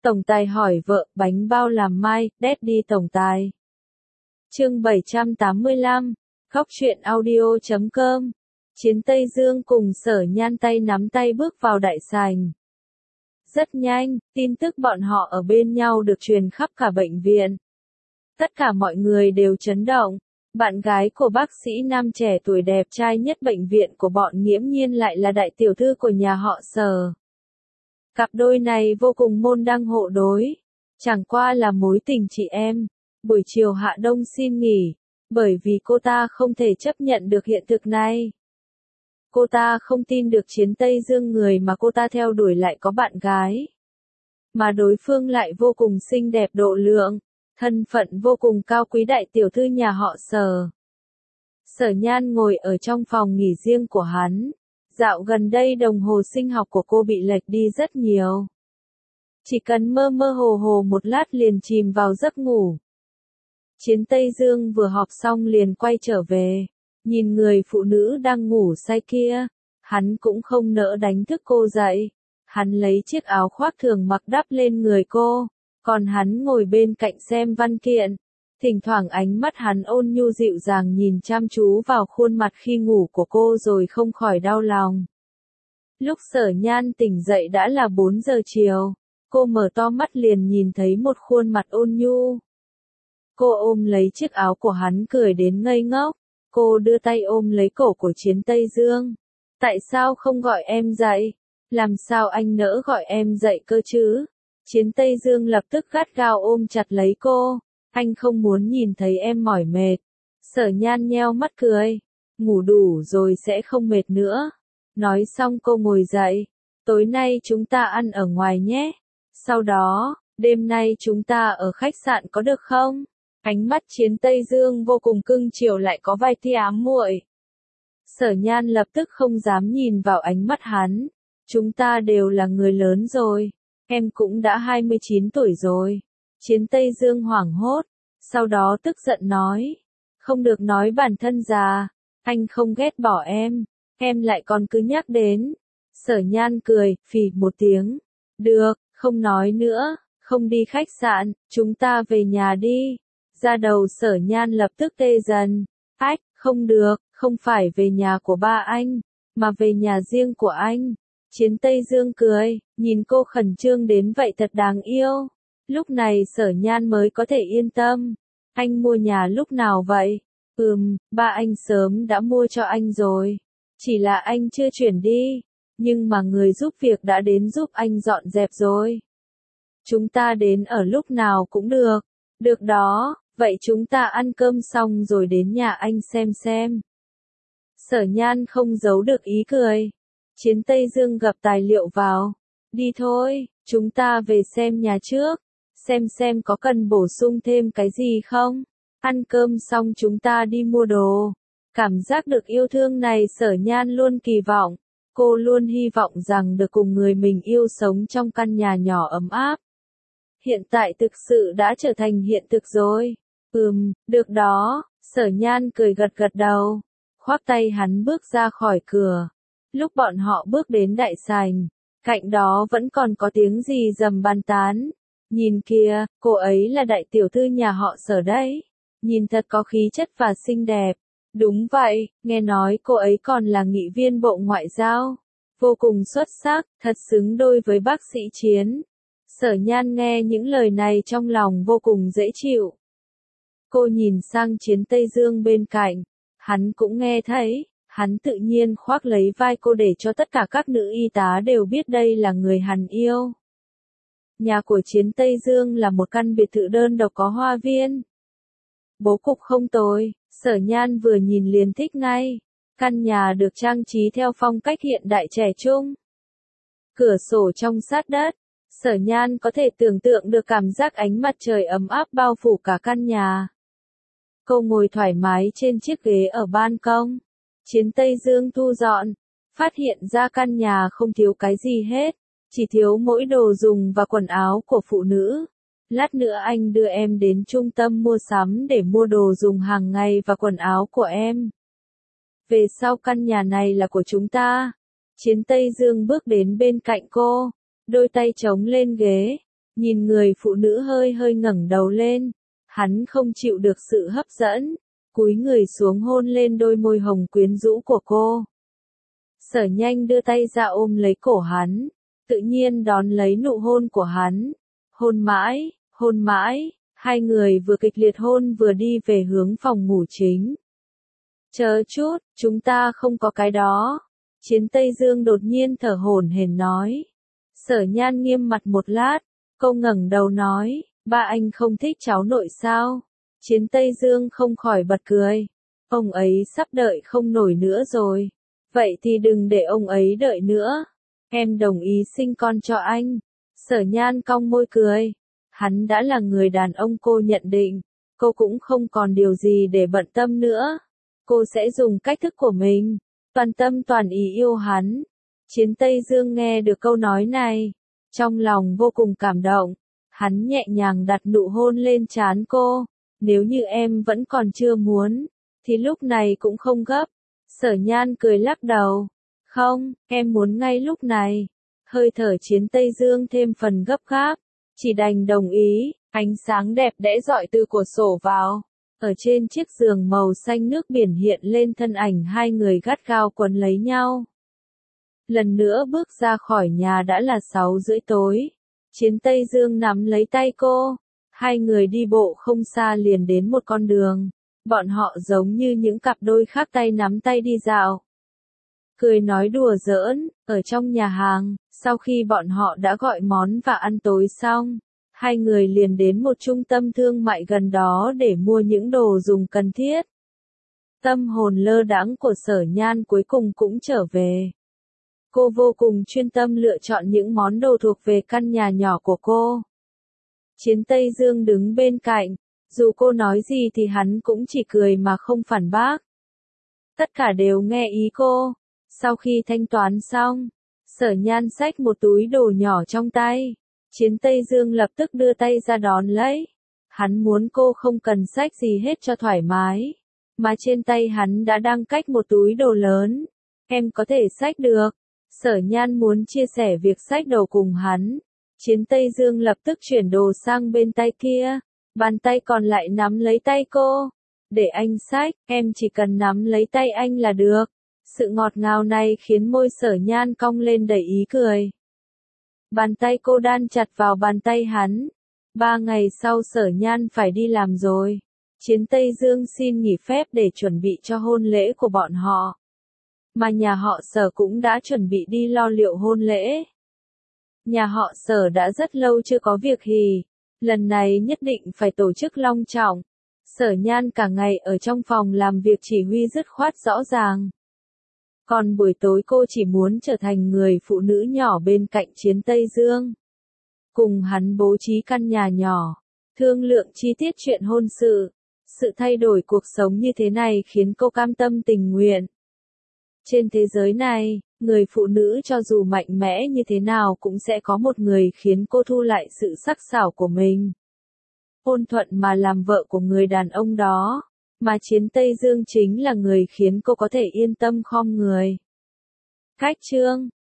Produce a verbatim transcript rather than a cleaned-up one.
Tổng tài hỏi vợ, bánh bao làm mai, Daddy tổng tài. Chương bảy trăm tám mươi lăm, Khóc chuyện audio chấm com. Chiến Tây Dương cùng Sở Nhan tay nắm tay bước vào đại sảnh. Rất nhanh, tin tức bọn họ ở bên nhau được truyền khắp cả bệnh viện. Tất cả mọi người đều chấn động. Bạn gái của bác sĩ nam trẻ tuổi đẹp trai nhất bệnh viện của bọn nghiễm nhiên lại là đại tiểu thư của nhà họ Sở. Cặp đôi này vô cùng môn đăng hộ đối. Chẳng qua là mối tình chị em. Buổi chiều Hạ Đông xin nghỉ, bởi vì cô ta không thể chấp nhận được hiện thực này. Cô ta không tin được Chiến Tây Dương người mà cô ta theo đuổi lại có bạn gái. Mà đối phương lại vô cùng xinh đẹp độ lượng, thân phận vô cùng cao quý đại tiểu thư nhà họ Sở. Sở Nhan ngồi ở trong phòng nghỉ riêng của hắn. Dạo gần đây đồng hồ sinh học của cô bị lệch đi rất nhiều. Chỉ cần mơ mơ hồ hồ một lát liền chìm vào giấc ngủ. Chiến Tây Dương vừa họp xong liền quay trở về. Nhìn người phụ nữ đang ngủ say kia, hắn cũng không nỡ đánh thức cô dậy. Hắn lấy chiếc áo khoác thường mặc đắp lên người cô, còn hắn ngồi bên cạnh xem văn kiện. Thỉnh thoảng ánh mắt hắn ôn nhu dịu dàng nhìn chăm chú vào khuôn mặt khi ngủ của cô rồi không khỏi đau lòng. Lúc Sở Nhan tỉnh dậy đã là bốn giờ chiều, cô mở to mắt liền nhìn thấy một khuôn mặt ôn nhu. Cô ôm lấy chiếc áo của hắn cười đến ngây ngốc, cô đưa tay ôm lấy cổ của Chiến Tây Dương. Tại sao không gọi em dậy? Làm sao anh nỡ gọi em dậy cơ chứ? Chiến Tây Dương lập tức gắt gao ôm chặt lấy cô. Anh không muốn nhìn thấy em mỏi mệt. Sở Nhan nheo mắt cười. Ngủ đủ rồi sẽ không mệt nữa. Nói xong cô ngồi dậy. Tối nay chúng ta ăn ở ngoài nhé. Sau đó, đêm nay chúng ta ở khách sạn có được không? Ánh mắt Chiến Tây Dương vô cùng cưng chiều lại có vài tia ám muội. Sở Nhan lập tức không dám nhìn vào ánh mắt hắn. Chúng ta đều là người lớn rồi. Em cũng đã hai mươi chín tuổi rồi. Chiến Tây Dương hoảng hốt. Sau đó tức giận nói. Không được nói bản thân già. Anh không ghét bỏ em. Em lại còn cứ nhắc đến. Sở Nhan cười, phì một tiếng. Được, không nói nữa. Không đi khách sạn. Chúng ta về nhà đi. Da đầu Sở Nhan lập tức tê dần. Ách, không được, không phải về nhà của ba anh, mà về nhà riêng của anh. Chiến Tây Dương cười, nhìn cô khẩn trương đến vậy thật đáng yêu. Lúc này Sở Nhan mới có thể yên tâm. Anh mua nhà lúc nào vậy? Ừm, ba anh sớm đã mua cho anh rồi. Chỉ là anh chưa chuyển đi. Nhưng mà người giúp việc đã đến giúp anh dọn dẹp rồi. Chúng ta đến ở lúc nào cũng được. Được đó, vậy chúng ta ăn cơm xong rồi đến nhà anh xem xem. Sở Nhan không giấu được ý cười. Chiến Tây Dương gập tài liệu vào. Đi thôi, chúng ta về xem nhà trước. Xem xem có cần bổ sung thêm cái gì không. Ăn cơm xong chúng ta đi mua đồ. Cảm giác được yêu thương này Sở Nhan luôn kỳ vọng. Cô luôn hy vọng rằng được cùng người mình yêu sống trong căn nhà nhỏ ấm áp. Hiện tại thực sự đã trở thành hiện thực rồi. Ừm, được đó. Sở Nhan cười gật gật đầu. Khoác tay hắn bước ra khỏi cửa. Lúc bọn họ bước đến đại sảnh, cạnh đó vẫn còn có tiếng gì rầm bàn tán. Nhìn kìa, cô ấy là đại tiểu thư nhà họ Sở đấy. Nhìn thật có khí chất và xinh đẹp. Đúng vậy, nghe nói cô ấy còn là nghị viên Bộ Ngoại giao. Vô cùng xuất sắc, thật xứng đôi với bác sĩ Chiến. Sở Nhan nghe những lời này trong lòng vô cùng dễ chịu. Cô nhìn sang Chiến Tây Dương bên cạnh. Hắn cũng nghe thấy. Hắn tự nhiên khoác lấy vai cô để cho tất cả các nữ y tá đều biết đây là người hắn yêu. Nhà của Chiến Tây Dương là một căn biệt thự đơn độc có hoa viên. Bố cục không tồi, Sở Nhan vừa nhìn liền thích ngay. Căn nhà được trang trí theo phong cách hiện đại trẻ trung. Cửa sổ trong sát đất, Sở Nhan có thể tưởng tượng được cảm giác ánh mặt trời ấm áp bao phủ cả căn nhà. Cô ngồi thoải mái trên chiếc ghế ở ban công. Chiến Tây Dương thu dọn, phát hiện ra căn nhà không thiếu cái gì hết, chỉ thiếu mỗi đồ dùng và quần áo của phụ nữ. Lát nữa anh đưa em đến trung tâm mua sắm để mua đồ dùng hàng ngày và quần áo của em. Về sau căn nhà này là của chúng ta. Chiến Tây Dương bước đến bên cạnh cô, đôi tay chống lên ghế. Nhìn người phụ nữ hơi hơi ngẩng đầu lên, hắn không chịu được sự hấp dẫn, cúi người xuống hôn lên đôi môi hồng quyến rũ của cô. Sở Nhanh đưa tay ra ôm lấy cổ hắn, tự nhiên đón lấy nụ hôn của hắn. Hôn mãi, hôn mãi, hai người vừa kịch liệt hôn vừa đi về hướng phòng ngủ chính. Chờ chút, chúng ta không có cái đó. Chiến Tây Dương đột nhiên thở hổn hển nói. Sở Nhan nghiêm mặt một lát, cô ngẩng đầu nói, ba anh không thích cháu nội sao? Chiến Tây Dương không khỏi bật cười. Ông ấy sắp đợi không nổi nữa rồi. Vậy thì đừng để ông ấy đợi nữa. Em đồng ý sinh con cho anh. Sở Nhan cong môi cười. Hắn đã là người đàn ông cô nhận định. Cô cũng không còn điều gì để bận tâm nữa. Cô sẽ dùng cách thức của mình, toàn tâm toàn ý yêu hắn. Chiến Tây Dương nghe được câu nói này, trong lòng vô cùng cảm động. Hắn nhẹ nhàng đặt nụ hôn lên trán cô. Nếu như em vẫn còn chưa muốn, thì lúc này cũng không gấp. Sở Nhan cười lắc đầu. Không, em muốn ngay lúc này. Hơi thở Chiến Tây Dương thêm phần gấp gáp, chỉ đành đồng ý. Ánh sáng đẹp đẽ rọi từ cửa sổ vào. Ở trên chiếc giường màu xanh nước biển hiện lên thân ảnh hai người gắt gao quấn lấy nhau. Lần nữa bước ra khỏi nhà đã là sáu rưỡi tối. Chiến Tây Dương nắm lấy tay cô. Hai người đi bộ không xa liền đến một con đường. Bọn họ giống như những cặp đôi khác tay nắm tay đi dạo. Cười nói đùa giỡn, ở trong nhà hàng, sau khi bọn họ đã gọi món và ăn tối xong, hai người liền đến một trung tâm thương mại gần đó để mua những đồ dùng cần thiết. Tâm hồn lơ đãng của Sở Nhan cuối cùng cũng trở về. Cô vô cùng chuyên tâm lựa chọn những món đồ thuộc về căn nhà nhỏ của cô. Chiến Tây Dương đứng bên cạnh, dù cô nói gì thì hắn cũng chỉ cười mà không phản bác. Tất cả đều nghe ý cô. Sau khi thanh toán xong, Sở Nhan xách một túi đồ nhỏ trong tay. Chiến Tây Dương lập tức đưa tay ra đón lấy. Hắn muốn cô không cần xách gì hết cho thoải mái. Mà trên tay hắn đã đang cách một túi đồ lớn. Em có thể xách được. Sở Nhan muốn chia sẻ việc xách đồ cùng hắn. Chiến Tây Dương lập tức chuyển đồ sang bên tay kia. Bàn tay còn lại nắm lấy tay cô. Để anh xách, em chỉ cần nắm lấy tay anh là được. Sự ngọt ngào này khiến môi Sở Nhan cong lên đầy ý cười. Bàn tay cô đan chặt vào bàn tay hắn. Ba ngày sau Sở Nhan phải đi làm rồi. Chiến Tây Dương xin nghỉ phép để chuẩn bị cho hôn lễ của bọn họ. Mà nhà họ Sở cũng đã chuẩn bị đi lo liệu hôn lễ. Nhà họ Sở đã rất lâu chưa có việc hỉ. Lần này nhất định phải tổ chức long trọng. Sở Nhan cả ngày ở trong phòng làm việc chỉ huy dứt khoát rõ ràng. Còn buổi tối cô chỉ muốn trở thành người phụ nữ nhỏ bên cạnh Chiến Tây Dương. Cùng hắn bố trí căn nhà nhỏ, thương lượng chi tiết chuyện hôn sự. Sự thay đổi cuộc sống như thế này khiến cô cam tâm tình nguyện. Trên thế giới này, người phụ nữ cho dù mạnh mẽ như thế nào cũng sẽ có một người khiến cô thu lại sự sắc sảo của mình. Ôn thuận mà làm vợ của người đàn ông đó. Mà Chiến Tây Dương chính là người khiến cô có thể yên tâm khom người. Cách chương